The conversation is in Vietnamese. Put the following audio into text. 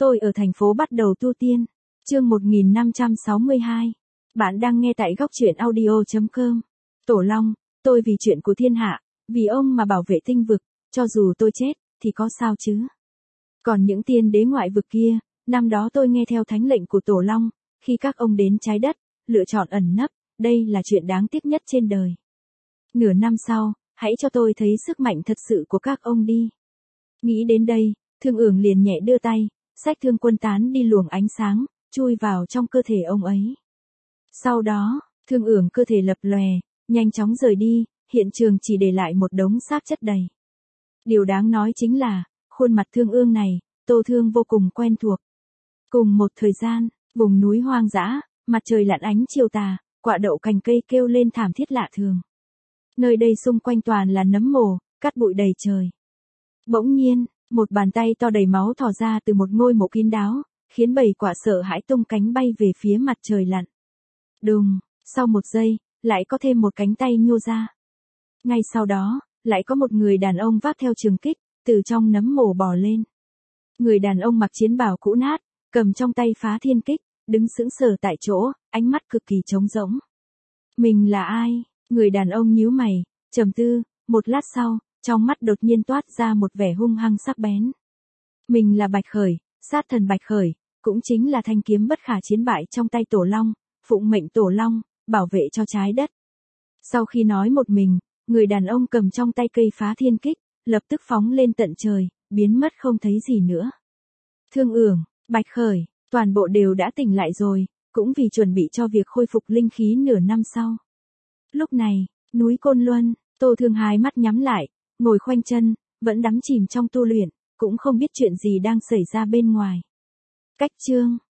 Tôi ở thành phố bắt đầu tu tiên. Chương 1562. Bạn đang nghe tại góc truyện audio.com. Tổ Long, tôi vì chuyện của thiên hạ, vì ông mà bảo vệ tinh vực, cho dù tôi chết, thì có sao chứ? Còn những tiên đế ngoại vực kia, năm đó tôi nghe theo thánh lệnh của Tổ Long, khi các ông đến trái đất, lựa chọn ẩn nấp, đây là chuyện đáng tiếc nhất trên đời. Nửa năm sau, hãy cho tôi thấy sức mạnh thật sự của các ông đi. Nghĩ đến đây, Thương Ưởng liền nhẹ đưa tay, xách Thương Quân tán đi luồng ánh sáng, chui vào trong cơ thể ông ấy. Sau đó, Thương Ưởng cơ thể lập lòe, nhanh chóng rời đi, hiện trường chỉ để lại một đống xác chất đầy. Điều đáng nói chính là, khuôn mặt Thương Ương này, Tô Thương vô cùng quen thuộc. Cùng một thời gian, vùng núi hoang dã, mặt trời lặn ánh chiều tà, quả đậu cành cây kêu lên thảm thiết lạ thường. Nơi đây xung quanh toàn là nấm mồ, cát bụi đầy trời. Bỗng nhiên, một bàn tay to đầy máu thò ra từ một ngôi mộ kín đáo, khiến bầy quạ sợ hãi tung cánh bay về phía mặt trời lặn. Đùng, sau một giây, lại có thêm một cánh tay nhô ra. Ngay sau đó, lại có một người đàn ông vác theo trường kích, từ trong nấm mồ bò lên. Người đàn ông mặc chiến bào cũ nát, cầm trong tay phá thiên kích, đứng sững sờ tại chỗ, ánh mắt cực kỳ trống rỗng. Mình là ai? Người đàn ông nhíu mày, trầm tư, một lát sau, trong mắt đột nhiên toát ra một vẻ hung hăng sắc bén. Mình là Bạch Khởi, sát thần Bạch Khởi, cũng chính là thanh kiếm bất khả chiến bại trong tay Tổ Long, phụng mệnh Tổ Long, bảo vệ cho trái đất. Sau khi nói một mình, người đàn ông cầm trong tay cây phá thiên kích, lập tức phóng lên tận trời, biến mất không thấy gì nữa. Thương Ưởng, Bạch Khởi, toàn bộ đều đã tỉnh lại rồi, cũng vì chuẩn bị cho việc khôi phục linh khí nửa năm sau. Lúc này, núi Côn Luân, Tô Thương hai mắt nhắm lại, ngồi khoanh chân, vẫn đắm chìm trong tu luyện, cũng không biết chuyện gì đang xảy ra bên ngoài. Cách chương